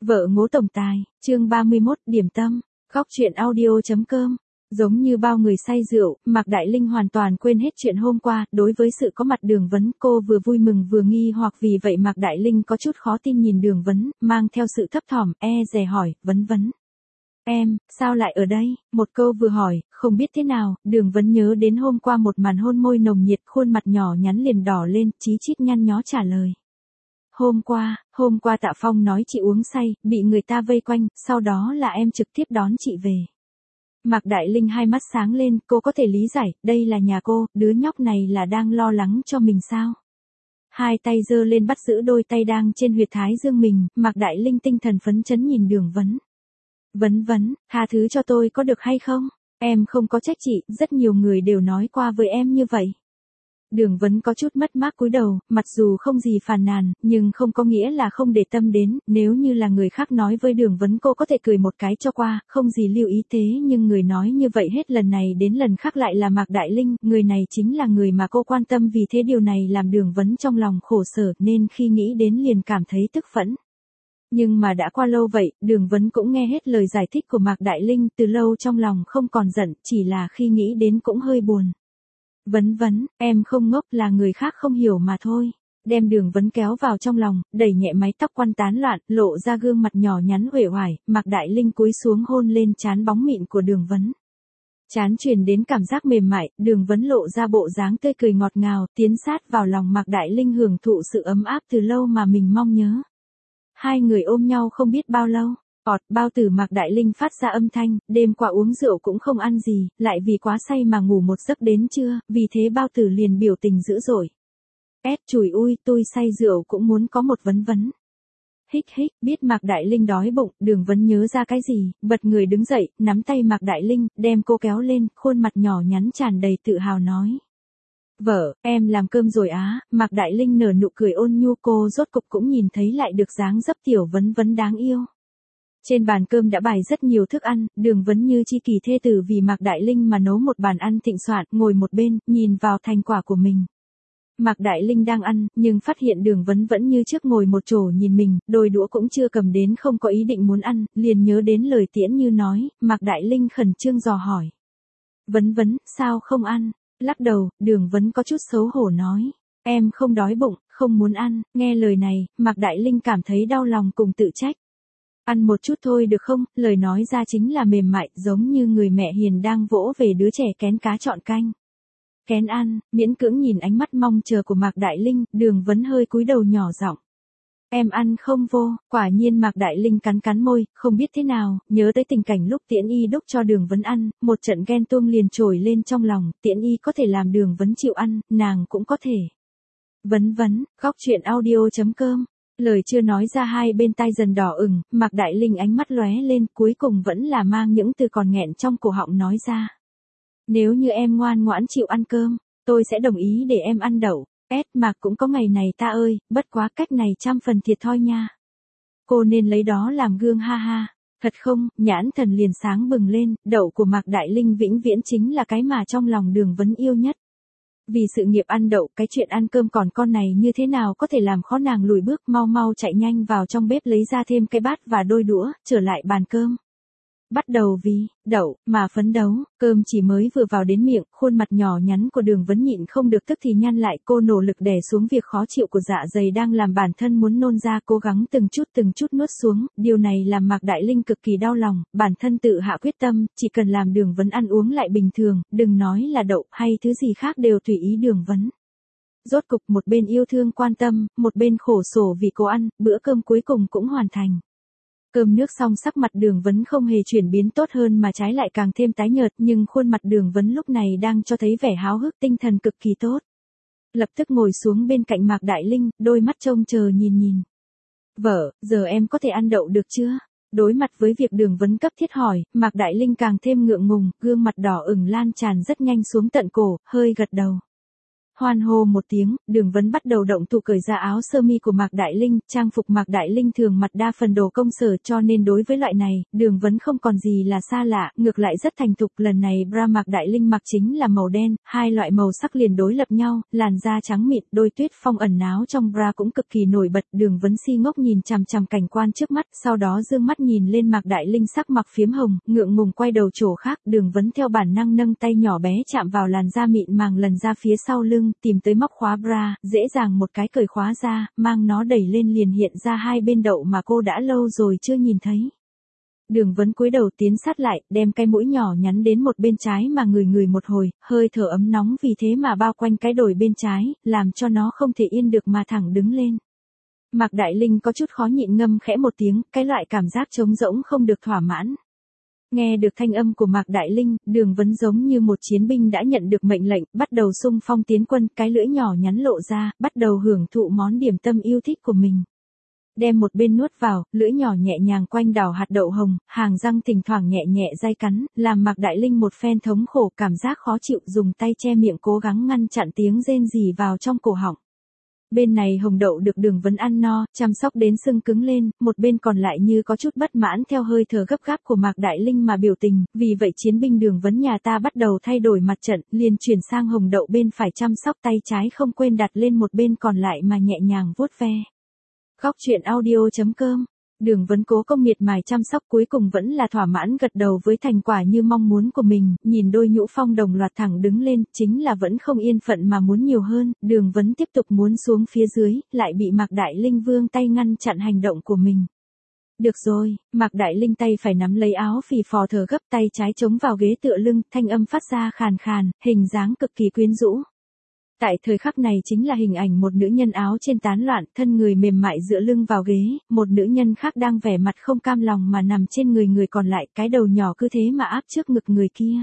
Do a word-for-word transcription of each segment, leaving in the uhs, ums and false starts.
Vợ ngố tổng tài, chương ba mươi mốt, điểm tâm, góc truyện audio.com. Giống như bao người say rượu, Mạc Đại Linh hoàn toàn quên hết chuyện hôm qua, đối với sự có mặt Đường Vấn, cô vừa vui mừng vừa nghi hoặc vì vậy Mạc Đại Linh có chút khó tin nhìn Đường Vấn, mang theo sự thấp thỏm, e dè hỏi, Vấn Vấn. Em, sao lại ở đây? Một câu vừa hỏi, không biết thế nào, Đường Vấn nhớ đến hôm qua một màn hôn môi nồng nhiệt, khuôn mặt nhỏ nhắn liền đỏ lên, chí chít nhăn nhó trả lời. Hôm qua, hôm qua Tạ Phong nói chị uống say, bị người ta vây quanh, sau đó là em trực tiếp đón chị về. Mạc Đại Linh hai mắt sáng lên, cô có thể lý giải, đây là nhà cô, đứa nhóc này là đang lo lắng cho mình sao? Hai tay giơ lên bắt giữ đôi tay đang trên huyệt thái dương mình, Mạc Đại Linh tinh thần phấn chấn nhìn Đường Vấn. Vấn Vấn, tha thứ cho tôi có được hay không? Em không có trách chị, rất nhiều người đều nói qua với em như vậy. Đường Vấn có chút mất mát cúi đầu, mặc dù không gì phàn nàn, nhưng không có nghĩa là không để tâm đến, nếu như là người khác nói với Đường Vấn cô có thể cười một cái cho qua, không gì lưu ý thế nhưng người nói như vậy hết lần này đến lần khác lại là Mạc Đại Linh, người này chính là người mà cô quan tâm vì thế điều này làm Đường Vấn trong lòng khổ sở nên khi nghĩ đến liền cảm thấy tức phẫn. Nhưng mà đã qua lâu vậy, Đường Vấn cũng nghe hết lời giải thích của Mạc Đại Linh từ lâu trong lòng không còn giận, chỉ là khi nghĩ đến cũng hơi buồn. Vấn Vấn, em không ngốc là người khác không hiểu mà thôi. Đem Đường Vấn kéo vào trong lòng, đẩy nhẹ mái tóc quăn tán loạn, lộ ra gương mặt nhỏ nhắn uể oải, Mạc Đại Linh cúi xuống hôn lên trán bóng mịn của Đường Vấn. Trán truyền đến cảm giác mềm mại, Đường Vấn lộ ra bộ dáng tươi cười ngọt ngào, tiến sát vào lòng Mạc Đại Linh hưởng thụ sự ấm áp từ lâu mà mình mong nhớ. Hai người ôm nhau không biết bao lâu. Ọt, bao tử Mạc Đại Linh phát ra âm thanh, đêm qua uống rượu cũng không ăn gì, lại vì quá say mà ngủ một giấc đến trưa, vì thế bao tử liền biểu tình dữ dội. Ét chùi ui, tôi say rượu cũng muốn có một Vấn Vấn. Hích hích, biết Mạc Đại Linh đói bụng, Đường Vấn nhớ ra cái gì, bật người đứng dậy, nắm tay Mạc Đại Linh, đem cô kéo lên, khuôn mặt nhỏ nhắn tràn đầy tự hào nói. Vợ, em làm cơm rồi á, Mạc Đại Linh nở nụ cười ôn nhu cô rốt cục cũng nhìn thấy lại được dáng dấp tiểu Vấn Vấn đáng yêu. Trên bàn cơm đã bày rất nhiều thức ăn, Đường Vấn như chi kỳ thê tử vì Mạc Đại Linh mà nấu một bàn ăn thịnh soạn, ngồi một bên, nhìn vào thành quả của mình. Mạc Đại Linh đang ăn, nhưng phát hiện Đường Vấn vẫn như trước ngồi một chỗ nhìn mình, đôi đũa cũng chưa cầm đến không có ý định muốn ăn, liền nhớ đến lời Tiễn Như nói, Mạc Đại Linh khẩn trương dò hỏi. Vấn Vấn, sao không ăn? Lắc đầu, Đường Vấn có chút xấu hổ nói. Em không đói bụng, không muốn ăn, nghe lời này, Mạc Đại Linh cảm thấy đau lòng cùng tự trách. Ăn một chút thôi được không, lời nói ra chính là mềm mại, giống như người mẹ hiền đang vỗ về đứa trẻ kén cá chọn canh. Kén ăn, miễn cưỡng nhìn ánh mắt mong chờ của Mạc Đại Linh, Đường Vấn hơi cúi đầu nhỏ giọng. Em ăn không vô, quả nhiên Mạc Đại Linh cắn cắn môi, không biết thế nào, nhớ tới tình cảnh lúc Tiễn Y đúc cho Đường Vấn ăn, một trận ghen tuông liền trồi lên trong lòng, Tiễn Y có thể làm Đường Vấn chịu ăn, nàng cũng có thể. Vấn Vấn, góc truyện audio.com. Lời chưa nói ra hai bên tai dần đỏ ửng, Mạc Đại Linh ánh mắt lóe lên, cuối cùng vẫn là mang những từ còn nghẹn trong cổ họng nói ra. Nếu như em ngoan ngoãn chịu ăn cơm, tôi sẽ đồng ý để em ăn đậu. Ét Mạc cũng có ngày này ta ơi, bất quá cách này trăm phần thiệt thòi nha. Cô nên lấy đó làm gương ha ha. Thật không, nhãn thần liền sáng bừng lên, đậu của Mạc Đại Linh vĩnh viễn chính là cái mà trong lòng Đường Vấn yêu nhất. Vì sự nghiệp ăn đậu, cái chuyện ăn cơm còn con này như thế nào có thể làm khó nàng lùi bước, mau mau chạy nhanh vào trong bếp lấy ra thêm cái bát và đôi đũa, trở lại bàn cơm. Bắt đầu vì đậu mà phấn đấu, cơm chỉ mới vừa vào đến miệng, khuôn mặt nhỏ nhắn của Đường Vấn nhịn không được tức thì nhăn lại, cô nỗ lực đè xuống việc khó chịu của dạ dày đang làm bản thân muốn nôn ra, cố gắng từng chút từng chút nuốt xuống, điều này làm Mạc Đại Linh cực kỳ đau lòng, bản thân tự hạ quyết tâm, chỉ cần làm Đường Vấn ăn uống lại bình thường, đừng nói là đậu hay thứ gì khác đều tùy ý Đường Vấn. Rốt cục một bên yêu thương quan tâm, một bên khổ sở vì cô ăn, bữa cơm cuối cùng cũng hoàn thành. Cơm nước xong sắc mặt Đường Vấn không hề chuyển biến tốt hơn mà trái lại càng thêm tái nhợt, nhưng khuôn mặt Đường Vấn lúc này đang cho thấy vẻ háo hức, tinh thần cực kỳ tốt. Lập tức ngồi xuống bên cạnh Mạc Đại Linh, đôi mắt trông chờ nhìn nhìn. Vợ, giờ em có thể ăn đậu được chưa? Đối mặt với việc Đường Vấn cấp thiết hỏi, Mạc Đại Linh càng thêm ngượng ngùng, gương mặt đỏ ửng lan tràn rất nhanh xuống tận cổ, hơi gật đầu. Hoan hô một tiếng, Đường Vấn bắt đầu động thủ cởi ra áo sơ mi của Mạc Đại Linh, trang phục Mạc Đại Linh thường mặc đa phần đồ công sở cho nên đối với loại này, Đường Vấn không còn gì là xa lạ, ngược lại rất thành thục. Lần này bra Mạc Đại Linh mặc chính là màu đen, hai loại màu sắc liền đối lập nhau, làn da trắng mịn, đôi tuyết phong ẩn náu trong bra cũng cực kỳ nổi bật. Đường Vấn si ngốc nhìn chằm chằm cảnh quan trước mắt, sau đó dương mắt nhìn lên Mạc Đại Linh sắc mặt phiếm hồng, ngượng ngùng quay đầu chỗ khác. Đường Vấn theo bản năng nâng tay nhỏ bé chạm vào làn da mịn màng lần ra phía sau lưng, tìm tới móc khóa bra, dễ dàng một cái cởi khóa ra, mang nó đẩy lên liền hiện ra hai bên đậu mà cô đã lâu rồi chưa nhìn thấy. Đường Vấn cúi đầu tiến sát lại, đem cái mũi nhỏ nhắn đến một bên trái mà ngửi ngửi một hồi, hơi thở ấm nóng vì thế mà bao quanh cái đồi bên trái, làm cho nó không thể yên được mà thẳng đứng lên. Mạc Đại Linh có chút khó nhịn ngâm khẽ một tiếng, cái loại cảm giác trống rỗng không được thỏa mãn. Nghe được thanh âm của Mạc Đại Linh, Đường Vấn giống như một chiến binh đã nhận được mệnh lệnh, bắt đầu xung phong tiến quân, cái lưỡi nhỏ nhắn lộ ra, bắt đầu hưởng thụ món điểm tâm yêu thích của mình. Đem một bên nuốt vào, lưỡi nhỏ nhẹ nhàng quanh đảo hạt đậu hồng, hàng răng thỉnh thoảng nhẹ nhẹ day cắn, làm Mạc Đại Linh một phen thống khổ, cảm giác khó chịu, dùng tay che miệng cố gắng ngăn chặn tiếng rên rỉ vào trong cổ họng. Bên này hồng đậu được Đường Vấn ăn no, chăm sóc đến sưng cứng lên, một bên còn lại như có chút bất mãn theo hơi thở gấp gáp của Mạc Đại Linh mà biểu tình, vì vậy chiến binh Đường Vấn nhà ta bắt đầu thay đổi mặt trận, liền chuyển sang hồng đậu bên phải chăm sóc tay trái không quên đặt lên một bên còn lại mà nhẹ nhàng vuốt ve. Góc truyện audio chấm com. Đường Vấn cố công miệt mài chăm sóc cuối cùng vẫn là thỏa mãn gật đầu với thành quả như mong muốn của mình, nhìn đôi nhũ phong đồng loạt thẳng đứng lên, chính là vẫn không yên phận mà muốn nhiều hơn. Đường Vấn tiếp tục muốn xuống phía dưới, lại bị Mạc Đại Linh vươn tay ngăn chặn hành động của mình. Được rồi, Mạc Đại Linh tay phải nắm lấy áo phì phò thở gấp, tay trái chống vào ghế tựa lưng, thanh âm phát ra khàn khàn, hình dáng cực kỳ quyến rũ. Tại thời khắc này chính là hình ảnh một nữ nhân áo trên tán loạn, thân người mềm mại dựa lưng vào ghế, một nữ nhân khác đang vẻ mặt không cam lòng mà nằm trên người người còn lại, cái đầu nhỏ cứ thế mà áp trước ngực người kia.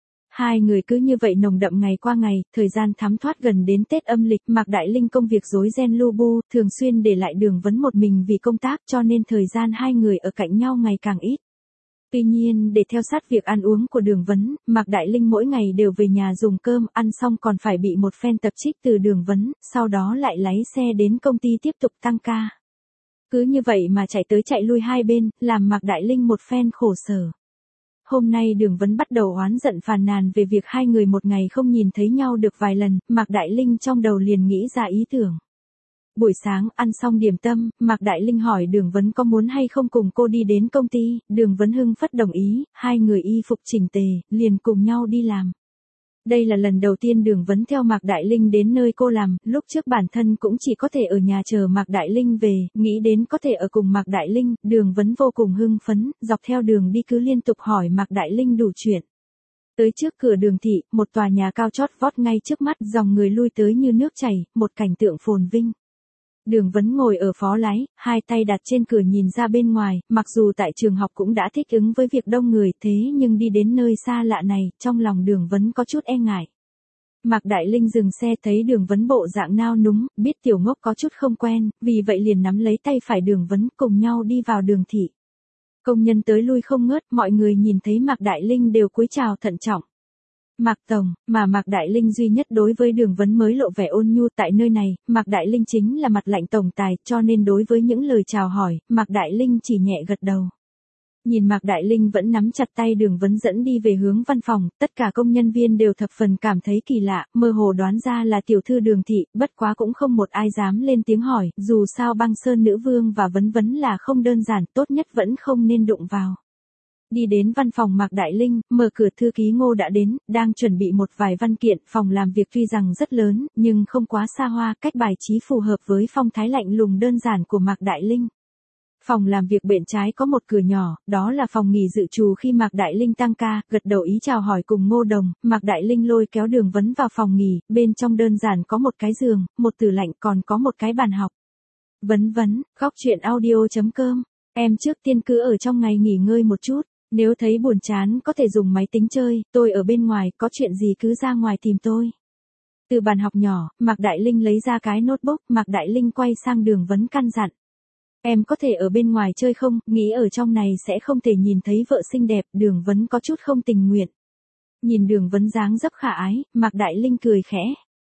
Hai người cứ như vậy nồng đậm ngày qua ngày, thời gian thấm thoát gần đến Tết âm lịch, Mạc Đại Linh công việc rối ren lu bu, thường xuyên để lại Đường Vấn một mình vì công tác cho nên thời gian hai người ở cạnh nhau ngày càng ít. Tuy nhiên, để theo sát việc ăn uống của Đường Vấn, Mạc Đại Linh mỗi ngày đều về nhà dùng cơm, ăn xong còn phải bị một phen tập trích từ Đường Vấn, sau đó lại lái xe đến công ty tiếp tục tăng ca. Cứ như vậy mà chạy tới chạy lui hai bên, làm Mạc Đại Linh một phen khổ sở. Hôm nay Đường Vấn bắt đầu oán giận phàn nàn về việc hai người một ngày không nhìn thấy nhau được vài lần, Mạc Đại Linh trong đầu liền nghĩ ra ý tưởng. Buổi sáng, ăn xong điểm tâm, Mạc Đại Linh hỏi Đường Vấn có muốn hay không cùng cô đi đến công ty, Đường Vấn hưng phất đồng ý, hai người y phục chỉnh tề, liền cùng nhau đi làm. Đây là lần đầu tiên Đường Vấn theo Mạc Đại Linh đến nơi cô làm, lúc trước bản thân cũng chỉ có thể ở nhà chờ Mạc Đại Linh về, nghĩ đến có thể ở cùng Mạc Đại Linh, Đường Vấn vô cùng hưng phấn, dọc theo đường đi cứ liên tục hỏi Mạc Đại Linh đủ chuyện. Tới trước cửa Đường thị, một tòa nhà cao chót vót ngay trước mắt, dòng người lui tới như nước chảy, một cảnh tượng phồn vinh. Đường Vấn ngồi ở phó lái, hai tay đặt trên cửa nhìn ra bên ngoài, mặc dù tại trường học cũng đã thích ứng với việc đông người thế nhưng đi đến nơi xa lạ này, trong lòng Đường Vấn có chút e ngại. Mạc Đại Linh dừng xe thấy Đường Vấn bộ dạng nao núng, biết tiểu ngốc có chút không quen, vì vậy liền nắm lấy tay phải Đường Vấn cùng nhau đi vào Đường thị. Công nhân tới lui không ngớt, mọi người nhìn thấy Mạc Đại Linh đều cúi chào thận trọng. Mạc Tổng, mà Mạc Đại Linh duy nhất đối với Đường Vấn mới lộ vẻ ôn nhu tại nơi này, Mạc Đại Linh chính là mặt lạnh tổng tài, cho nên đối với những lời chào hỏi, Mạc Đại Linh chỉ nhẹ gật đầu. Nhìn Mạc Đại Linh vẫn nắm chặt tay Đường Vấn dẫn đi về hướng văn phòng, tất cả công nhân viên đều thập phần cảm thấy kỳ lạ, mơ hồ đoán ra là tiểu thư Đường thị, bất quá cũng không một ai dám lên tiếng hỏi, dù sao Băng Sơn nữ vương và Vấn Vấn là không đơn giản, tốt nhất vẫn không nên đụng vào. Đi đến văn phòng Mạc Đại Linh, mở cửa thư ký Ngô đã đến, đang chuẩn bị một vài văn kiện, phòng làm việc tuy rằng rất lớn, nhưng không quá xa hoa, cách bài trí phù hợp với phong thái lạnh lùng đơn giản của Mạc Đại Linh. Phòng làm việc bên trái có một cửa nhỏ, đó là phòng nghỉ dự trù khi Mạc Đại Linh tăng ca, gật đầu ý chào hỏi cùng Ngô Đồng, Mạc Đại Linh lôi kéo Đường Vấn vào phòng nghỉ, bên trong đơn giản có một cái giường, một tủ lạnh còn có một cái bàn học. Vấn Vấn, góc truyện audio chấm com, em trước tiên cứ ở trong ngày nghỉ ngơi một chút. Nếu thấy buồn chán có thể dùng máy tính chơi, tôi ở bên ngoài, có chuyện gì cứ ra ngoài tìm tôi. Từ bàn học nhỏ, Mạc Đại Linh lấy ra cái notebook, Mạc Đại Linh quay sang Đường Vấn căn dặn. Em có thể ở bên ngoài chơi không, nghĩ ở trong này sẽ không thể nhìn thấy vợ xinh đẹp, Đường Vấn có chút không tình nguyện. Nhìn Đường Vấn dáng dấp khả ái, Mạc Đại Linh cười khẽ.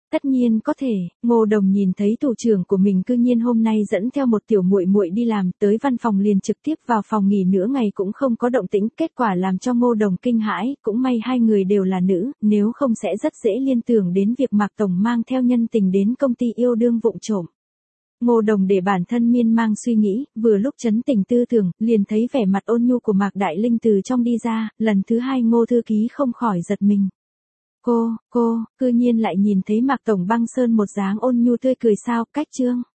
Tất nhiên có thể, Ngô Đồng nhìn thấy thủ trưởng của mình cư nhiên hôm nay dẫn theo một tiểu muội muội đi làm, tới văn phòng liền trực tiếp vào phòng nghỉ nửa ngày cũng không có động tĩnh, kết quả làm cho Ngô Đồng kinh hãi, cũng may hai người đều là nữ, nếu không sẽ rất dễ liên tưởng đến việc Mạc Tổng mang theo nhân tình đến công ty yêu đương vụng trộm. Ngô Đồng để bản thân miên mang suy nghĩ, vừa lúc chấn tỉnh tư tưởng, liền thấy vẻ mặt ôn nhu của Mạc Đại Linh từ trong đi ra, lần thứ hai Ngô thư ký không khỏi giật mình. Cô, cô, cư nhiên lại nhìn thấy Mạc Tổng Băng Sơn một dáng ôn nhu tươi cười sao, cách trương.